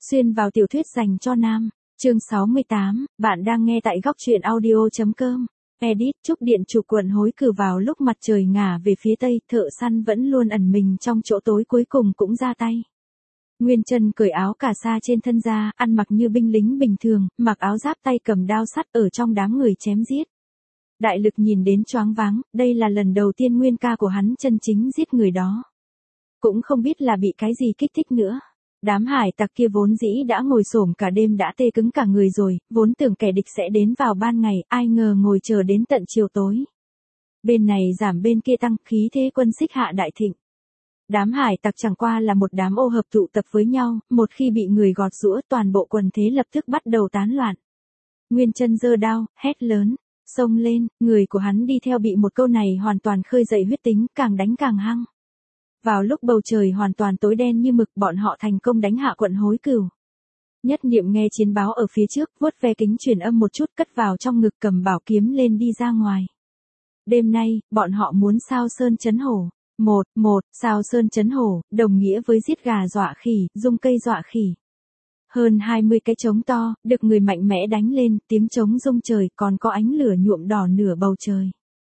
Xuyên vào tiểu thuyết dành cho nam. Chương 68, bạn đang nghe tại góc truyện audio.com. Edit, trúc điện chủ quận hối cử vào lúc mặt trời ngả về phía tây, thợ săn vẫn luôn ẩn mình trong chỗ tối cuối cùng cũng ra tay. Nguyên Chân cởi áo cà sa trên thân ra, ăn mặc như binh lính bình thường, mặc áo giáp tay cầm đao sắt ở trong đám người chém giết. Đại Lực nhìn đến choáng váng, đây là lần đầu tiên Nguyên ca của hắn chân chính giết người đó. Cũng không biết là bị cái gì kích thích nữa. Đám hải tặc kia vốn dĩ đã ngồi xổm cả đêm đã tê cứng cả người rồi, vốn tưởng kẻ địch sẽ đến vào ban ngày, ai ngờ ngồi chờ đến tận chiều tối. Bên này giảm bên kia tăng, khí thế quân xích hạ đại thịnh. Đám hải tặc chẳng qua là một đám ô hợp tụ tập với nhau, một khi bị người gọt giũa toàn bộ quần thế lập tức bắt đầu tán loạn. Nguyên Chân giơ đao, hét lớn, xông lên, người của hắn đi theo bị một câu này hoàn toàn khơi dậy huyết tính, càng đánh càng hăng. Vào lúc bầu trời hoàn toàn tối đen như mực, bọn họ thành công đánh hạ quận Hối Cửu. Nhất Niệm nghe chiến báo ở phía trước, vuốt ve kính truyền âm một chút cất vào trong ngực, cầm bảo kiếm lên đi ra ngoài. Đêm nay, bọn họ muốn sao sơn chấn hổ. Sao sơn chấn hổ, đồng nghĩa với giết gà dọa khỉ, dung cây dọa khỉ. Hơn 20 cái trống to, được người mạnh mẽ đánh lên, tiếng trống rung trời, còn có ánh lửa nhuộm đỏ nửa bầu trời.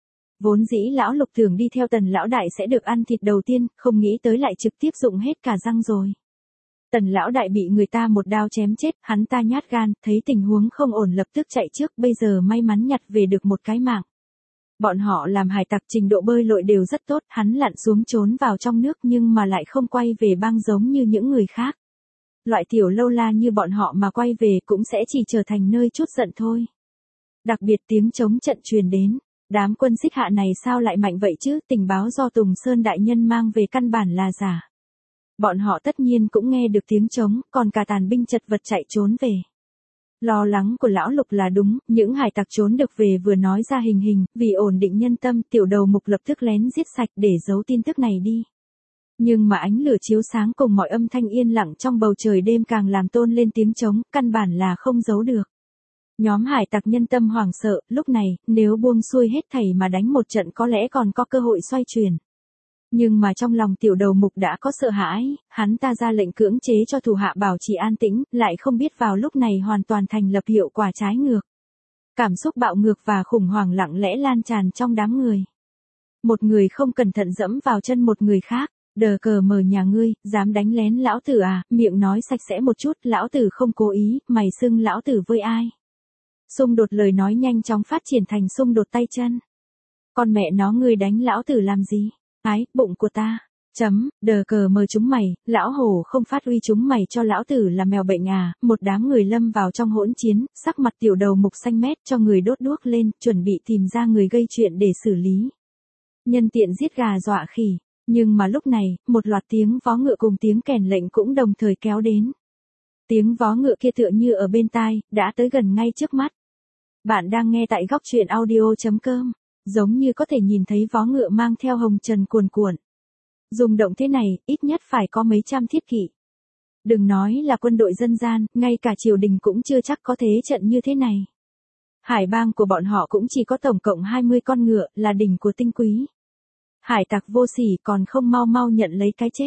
Vốn dĩ lão Lục tưởng đi theo Tần lão đại sẽ được ăn thịt đầu tiên, không nghĩ tới lại trực tiếp dụng hết cả răng rồi. Tần lão đại bị người ta một đao chém chết, hắn ta nhát gan, thấy tình huống không ổn lập tức chạy trước, bây giờ may mắn nhặt về được một cái mạng. Bọn họ làm hải tặc trình độ bơi lội đều rất tốt, hắn lặn xuống trốn vào trong nước nhưng mà lại không quay về bang giống như những người khác. Loại tiểu lâu la như bọn họ mà quay về cũng sẽ chỉ trở thành nơi chút giận thôi. Đặc biệt tiếng trống trận truyền đến. Đám quân xích hạ này sao lại mạnh vậy chứ, tình báo do Tùng Sơn đại nhân mang về căn bản là giả. Bọn họ tất nhiên cũng nghe được tiếng trống, còn cả tàn binh chật vật chạy trốn về. Lo lắng của lão Lục là đúng, những hải tặc trốn được về vừa nói ra hình, vì ổn định nhân tâm, tiểu đầu mục lập tức lén giết sạch để giấu tin tức này đi. Nhưng mà ánh lửa chiếu sáng cùng mọi âm thanh yên lặng trong bầu trời đêm càng làm tôn lên tiếng trống, căn bản là không giấu được. Nhóm hải tặc nhân tâm hoảng sợ, lúc này, nếu buông xuôi hết thảy mà đánh một trận có lẽ còn có cơ hội xoay chuyển. Nhưng mà trong lòng tiểu đầu mục đã có sợ hãi, hắn ta ra lệnh cưỡng chế cho thủ hạ bảo trì an tĩnh, lại không biết vào lúc này hoàn toàn thành lập hiệu quả trái ngược. Cảm xúc bạo ngược và khủng hoảng lặng lẽ lan tràn trong đám người. Một người không cẩn thận dẫm vào chân một người khác, đờ cờ mờ nhà ngươi, dám đánh lén lão tử à, miệng nói sạch sẽ một chút, lão tử không cố ý, mày xưng lão tử với ai. Xung đột lời nói nhanh chóng phát triển thành xung đột tay chân. Con mẹ nó ngươi đánh lão tử làm gì? Ái, bụng của ta. Đờ cờ mờ chúng mày, lão hổ không phát uy chúng mày cho lão tử là mèo bệnh à, một đám người lâm vào trong hỗn chiến, sắc mặt tiểu đầu mục xanh mét cho người đốt đuốc lên, chuẩn bị tìm ra người gây chuyện để xử lý. Nhân tiện giết gà dọa khỉ, nhưng mà lúc này, một loạt tiếng vó ngựa cùng tiếng kèn lệnh cũng đồng thời kéo đến. Tiếng vó ngựa kia tựa như ở bên tai, đã tới gần ngay trước mắt. Bạn đang nghe tại góc truyện audio.com, giống như có thể nhìn thấy vó ngựa mang theo hồng trần cuồn cuộn. Dùng động thế này, ít nhất phải có mấy trăm thiết kỵ. Đừng nói là quân đội dân gian, ngay cả triều đình cũng chưa chắc có thế trận như thế này. Hải bang của bọn họ cũng chỉ có tổng cộng 20 con ngựa, là đỉnh của tinh quý. Hải tặc vô sỉ còn không mau nhận lấy cái chết.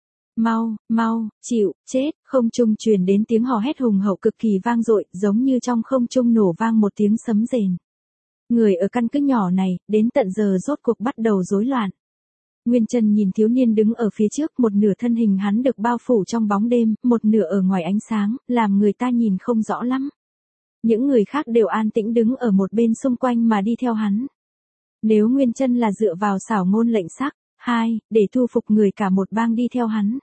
Mau, chịu, chết, không trung truyền đến tiếng hò hét hùng hậu cực kỳ vang dội, giống như trong không trung nổ vang một tiếng sấm rền. Người ở căn cứ nhỏ này, đến tận giờ rốt cuộc bắt đầu rối loạn. Nguyên Chân nhìn thiếu niên đứng ở phía trước, một nửa thân hình hắn được bao phủ trong bóng đêm, một nửa ở ngoài ánh sáng, làm người ta nhìn không rõ lắm. Những người khác đều an tĩnh đứng ở một bên xung quanh mà đi theo hắn. Nếu Nguyên Chân là dựa vào xảo ngôn lệnh sắc, để thu phục người cả một bang đi theo hắn.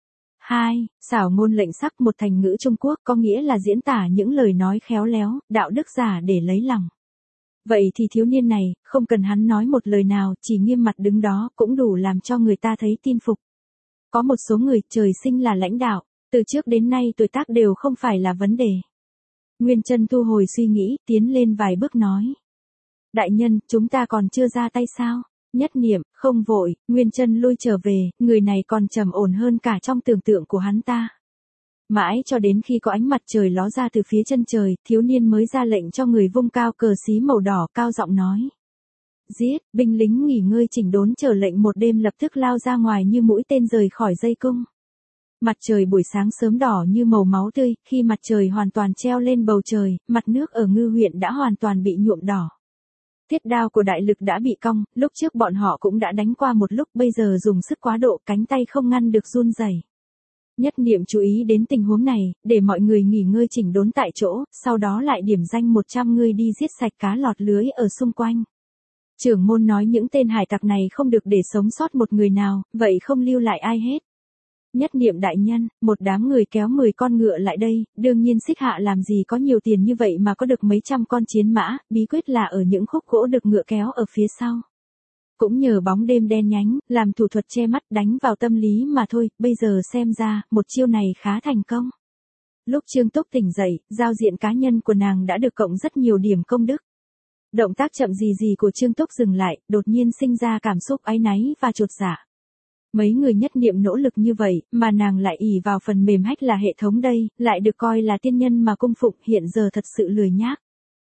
Xảo ngôn lệnh sắc một thành ngữ Trung Quốc có nghĩa là diễn tả những lời nói khéo léo, đạo đức giả để lấy lòng. Vậy thì thiếu niên này, không cần hắn nói một lời nào, chỉ nghiêm mặt đứng đó cũng đủ làm cho người ta thấy tin phục. Có một số người trời sinh là lãnh đạo, từ trước đến nay tuổi tác đều không phải là vấn đề. Nguyên Chân thu hồi suy nghĩ, tiến lên vài bước nói. Đại nhân, chúng ta còn chưa ra tay sao? Nhất Niệm, không vội, Nguyên Chân lui trở về, người này còn trầm ổn hơn cả trong tưởng tượng của hắn ta. Mãi cho đến khi có ánh mặt trời ló ra từ phía chân trời, thiếu niên mới ra lệnh cho người vung cao cờ xí màu đỏ, cao giọng nói. Giết, binh lính nghỉ ngơi chỉnh đốn chờ lệnh một đêm lập tức lao ra ngoài như mũi tên rời khỏi dây cung. Mặt trời buổi sáng sớm đỏ như màu máu tươi, khi mặt trời hoàn toàn treo lên bầu trời, mặt nước ở Ngư huyện đã hoàn toàn bị nhuộm đỏ. Thiết đao của đại lực đã bị cong, lúc trước bọn họ cũng đã đánh qua một lúc, bây giờ dùng sức quá độ, cánh tay không ngăn được run rẩy. Nhất Niệm chú ý đến tình huống này, để mọi người nghỉ ngơi chỉnh đốn tại chỗ, sau đó lại điểm danh 100 người đi giết sạch cá lọt lưới ở xung quanh. Trưởng môn nói những tên hải tặc này không được để sống sót một người nào, vậy không lưu lại ai hết. Nhất Niệm đại nhân, một đám người kéo 10 con ngựa lại đây, đương nhiên Xích Hạ làm gì có nhiều tiền như vậy mà có được mấy trăm con chiến mã, bí quyết là ở những khúc gỗ được ngựa kéo ở phía sau. Cũng nhờ bóng đêm đen nhánh, làm thủ thuật che mắt đánh vào tâm lý mà thôi, bây giờ xem ra, một chiêu này khá thành công. Lúc Trương Túc tỉnh dậy, giao diện cá nhân của nàng đã được cộng rất nhiều điểm công đức. Động tác chậm gì của Trương Túc dừng lại, đột nhiên sinh ra cảm xúc áy náy và chột dạ. Mấy người Nhất Niệm nỗ lực như vậy, mà nàng lại ỷ vào phần mềm hách là hệ thống đây, lại được coi là tiên nhân mà cung phụng, hiện giờ thật sự lười nhác.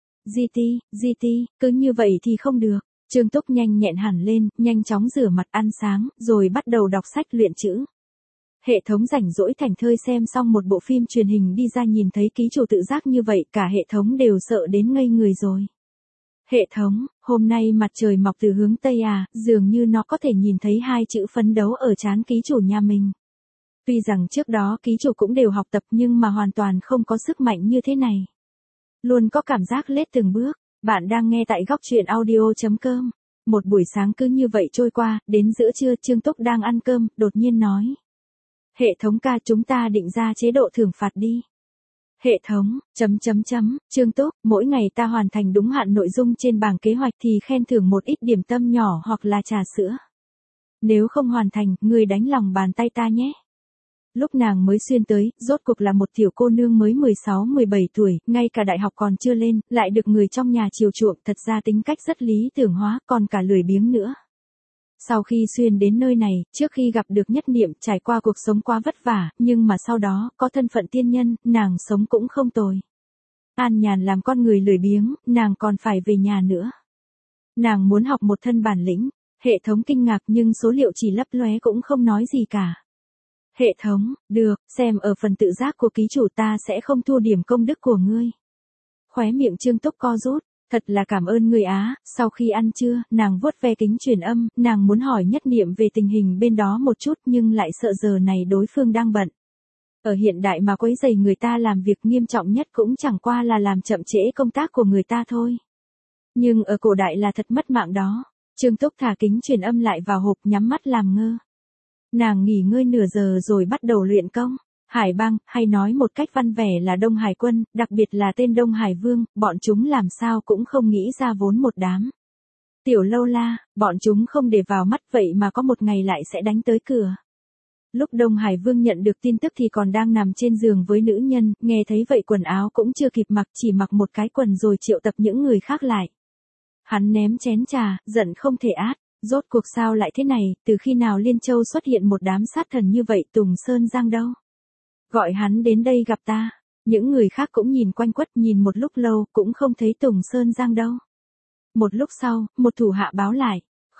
GT, cứ như vậy thì không được. Trương Túc nhanh nhẹn hẳn lên, nhanh chóng rửa mặt ăn sáng, rồi bắt đầu đọc sách luyện chữ. Hệ thống rảnh rỗi thảnh thơi xem xong một bộ phim truyền hình đi ra nhìn thấy ký chủ tự giác như vậy, cả hệ thống đều sợ đến ngây người rồi. Hệ thống, hôm nay mặt trời mọc từ hướng Tây à, dường như nó có thể nhìn thấy hai chữ phấn đấu ở trán ký chủ nhà mình. Tuy rằng trước đó ký chủ cũng đều học tập nhưng mà hoàn toàn không có sức mạnh như thế này. Luôn có cảm giác lết từng bước. Bạn đang nghe tại góc truyện audio.com. Một buổi sáng cứ như vậy trôi qua, đến giữa trưa Trương Túc đang ăn cơm, đột nhiên nói. Hệ thống ca, chúng ta định ra chế độ thưởng phạt đi. Hệ thống, Trương Túc, mỗi ngày ta hoàn thành đúng hạn nội dung trên bảng kế hoạch thì khen thưởng một ít điểm tâm nhỏ hoặc là trà sữa. Nếu không hoàn thành, người đánh lòng bàn tay ta nhé. Lúc nàng mới xuyên tới, rốt cuộc là một tiểu cô nương mới 16-17 tuổi, ngay cả đại học còn chưa lên, lại được người trong nhà chiều chuộng, thật ra tính cách rất lý tưởng hóa, còn cả lười biếng nữa. Sau khi xuyên đến nơi này, trước khi gặp được Nhất Niệm, trải qua cuộc sống quá vất vả, nhưng mà sau đó, có thân phận tiên nhân, nàng sống cũng không tồi. An nhàn làm con người lười biếng, nàng còn phải về nhà nữa. Nàng muốn học một thân bản lĩnh, hệ thống kinh ngạc nhưng số liệu chỉ lấp lóe cũng không nói gì cả. Hệ thống, được, xem ở phần tự giác của ký chủ ta sẽ không thua điểm công đức của ngươi. Khóe miệng Trương Túc co rút, thật là cảm ơn người á, sau khi ăn trưa, nàng vuốt ve kính truyền âm, nàng muốn hỏi Nhất Niệm về tình hình bên đó một chút nhưng lại sợ giờ này đối phương đang bận. Ở hiện đại mà quấy rầy người ta làm việc nghiêm trọng nhất cũng chẳng qua là làm chậm trễ công tác của người ta thôi. Nhưng ở cổ đại là thật mất mạng đó. Trương Túc thả kính truyền âm lại vào hộp nhắm mắt làm ngơ. Nàng nghỉ ngơi nửa giờ rồi bắt đầu luyện công. Hải bang, hay nói một cách văn vẻ là Đông Hải quân, đặc biệt là tên Đông Hải Vương, bọn chúng làm sao cũng không nghĩ ra vốn một đám. Tiểu lâu la, bọn chúng không để vào mắt vậy mà có một ngày lại sẽ đánh tới cửa. Lúc Đông Hải Vương nhận được tin tức thì còn đang nằm trên giường với nữ nhân, nghe thấy vậy quần áo cũng chưa kịp mặc, chỉ mặc một cái quần rồi triệu tập những người khác lại. Hắn ném chén trà, giận không thể át. Rốt cuộc sao lại thế này, từ khi nào Liên Châu xuất hiện một đám sát thần như vậy, Tùng Sơn Giang đâu? Gọi hắn đến đây gặp ta. Những người khác cũng nhìn quanh quất, nhìn một lúc lâu, cũng không thấy Tùng Sơn Giang đâu. Một lúc sau, một thủ hạ báo lại.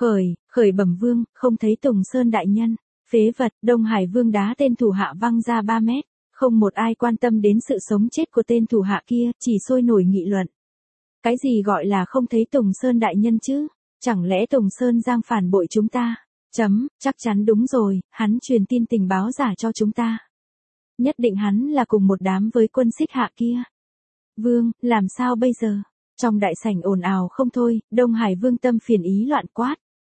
Khởi bẩm vương, không thấy Tùng Sơn đại nhân. Phế vật, Đông Hải Vương đá tên thủ hạ văng ra 3 mét. Không một ai quan tâm đến sự sống chết của tên thủ hạ kia, chỉ sôi nổi nghị luận. Cái gì gọi là không thấy Tùng Sơn đại nhân chứ? Chẳng lẽ Tùng Sơn Giang phản bội chúng ta? Chắc chắn đúng rồi, hắn truyền tin tình báo giả cho chúng ta. Nhất định hắn là cùng một đám với quân Xích Hạ kia. Vương, làm sao bây giờ? Trong đại sảnh ồn ào không thôi, Đông Hải Vương tâm phiền ý loạn quát.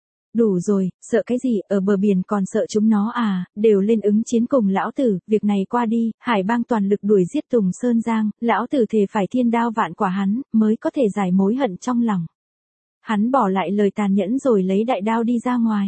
Đủ rồi, sợ cái gì, ở bờ biển còn sợ chúng nó à, đều lên ứng chiến cùng lão tử, việc này qua đi, Hải bang toàn lực đuổi giết Tùng Sơn Giang, lão tử thề phải thiên đao vạn quả hắn, mới có thể giải mối hận trong lòng. Hắn bỏ lại lời tàn nhẫn rồi lấy đại đao đi ra ngoài.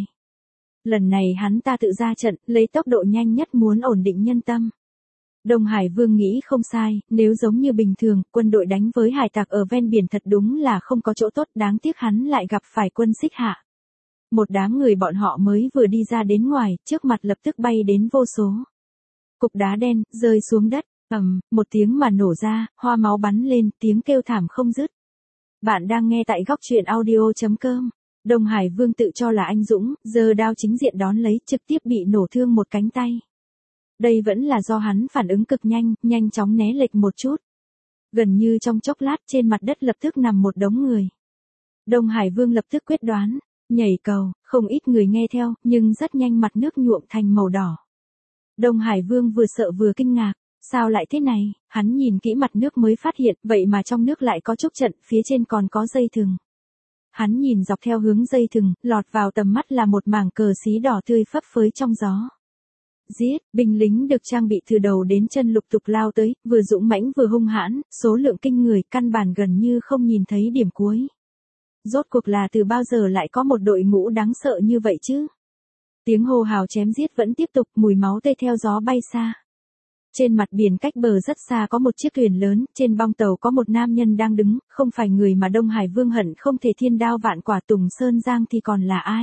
Lần này hắn ta tự ra trận, lấy tốc độ nhanh nhất muốn ổn định nhân tâm. Đông Hải Vương nghĩ không sai, nếu giống như bình thường, quân đội đánh với hải tặc ở ven biển thật đúng là không có chỗ tốt, đáng tiếc hắn lại gặp phải quân Xích Hạ. Một đám người bọn họ mới vừa đi ra đến ngoài, trước mặt lập tức bay đến vô số. Cục đá đen, rơi xuống đất, một tiếng mà nổ ra, hoa máu bắn lên, tiếng kêu thảm không dứt. Bạn đang nghe tại góc truyện audio.com. Đông Hải Vương tự cho là anh dũng, giơ đao chính diện đón lấy, trực tiếp bị nổ thương một cánh tay. Đây vẫn là do hắn phản ứng cực nhanh, nhanh chóng né lệch một chút. Gần như trong chốc lát trên mặt đất lập tức nằm một đống người. Đông Hải Vương lập tức quyết đoán, nhảy cầu, không ít người nghe theo, nhưng rất nhanh mặt nước nhuộm thành màu đỏ. Đông Hải Vương vừa sợ vừa kinh ngạc, sao lại thế này, hắn nhìn kỹ mặt nước mới phát hiện, vậy mà trong nước lại có trúc trận, phía trên còn có dây thừng. Hắn nhìn dọc theo hướng dây thừng, lọt vào tầm mắt là một mảng cờ xí đỏ tươi phấp phới trong gió. Giết, binh lính được trang bị từ đầu đến chân lục tục lao tới, vừa dũng mãnh vừa hung hãn, số lượng kinh người, căn bản gần như không nhìn thấy điểm cuối. Rốt cuộc là từ bao giờ lại có một đội ngũ đáng sợ như vậy chứ? Tiếng hô hào chém giết vẫn tiếp tục, mùi máu tươi theo gió bay xa. Trên mặt biển cách bờ rất xa có một chiếc thuyền lớn, trên bong tàu có một nam nhân đang đứng, không phải người mà Đông Hải Vương hận không thể thiên đao vạn quả Tùng Sơn Giang thì còn là ai?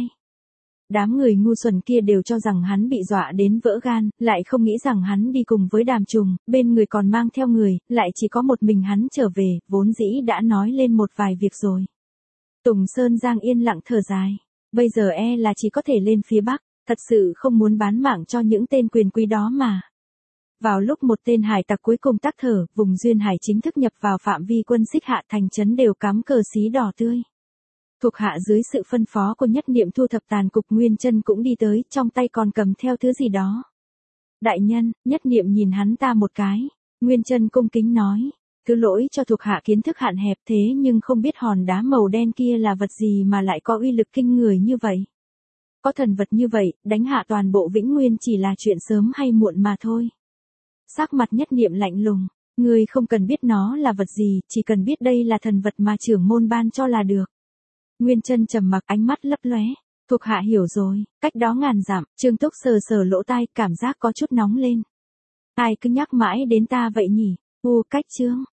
Đám người ngu xuẩn kia đều cho rằng hắn bị dọa đến vỡ gan, lại không nghĩ rằng hắn đi cùng với Đàm Trùng, bên người còn mang theo người, lại chỉ có một mình hắn trở về, vốn dĩ đã nói lên một vài việc rồi. Tùng Sơn Giang yên lặng thở dài, bây giờ là chỉ có thể lên phía Bắc, thật sự không muốn bán mạng cho những tên quyền quý đó mà. Vào lúc một tên hải tặc cuối cùng tắc thở, vùng duyên hải chính thức nhập vào phạm vi quân Xích Hạ thành trấn đều cắm cờ xí đỏ tươi. Thuộc hạ dưới sự phân phó của Nhất Niệm thu thập tàn cục, Nguyên Chân cũng đi tới, trong tay còn cầm theo thứ gì đó. Đại nhân, Nhất Niệm nhìn hắn ta một cái, Nguyên Chân cung kính nói, thứ lỗi cho thuộc hạ kiến thức hạn hẹp thế nhưng không biết hòn đá màu đen kia là vật gì mà lại có uy lực kinh người như vậy. Có thần vật như vậy, đánh hạ toàn bộ Vĩnh Nguyên chỉ là chuyện sớm hay muộn mà thôi. Sắc mặt Nhất Niệm lạnh lùng, ngươi không cần biết nó là vật gì, chỉ cần biết đây là thần vật mà trưởng môn ban cho là được. Nguyên Chân trầm mặc, ánh mắt lấp lóe, thuộc hạ hiểu rồi, cách đó ngàn dặm, Trương Túc sờ sờ lỗ tai, cảm giác có chút nóng lên. Ai cứ nhắc mãi đến ta vậy nhỉ? Cách Trương,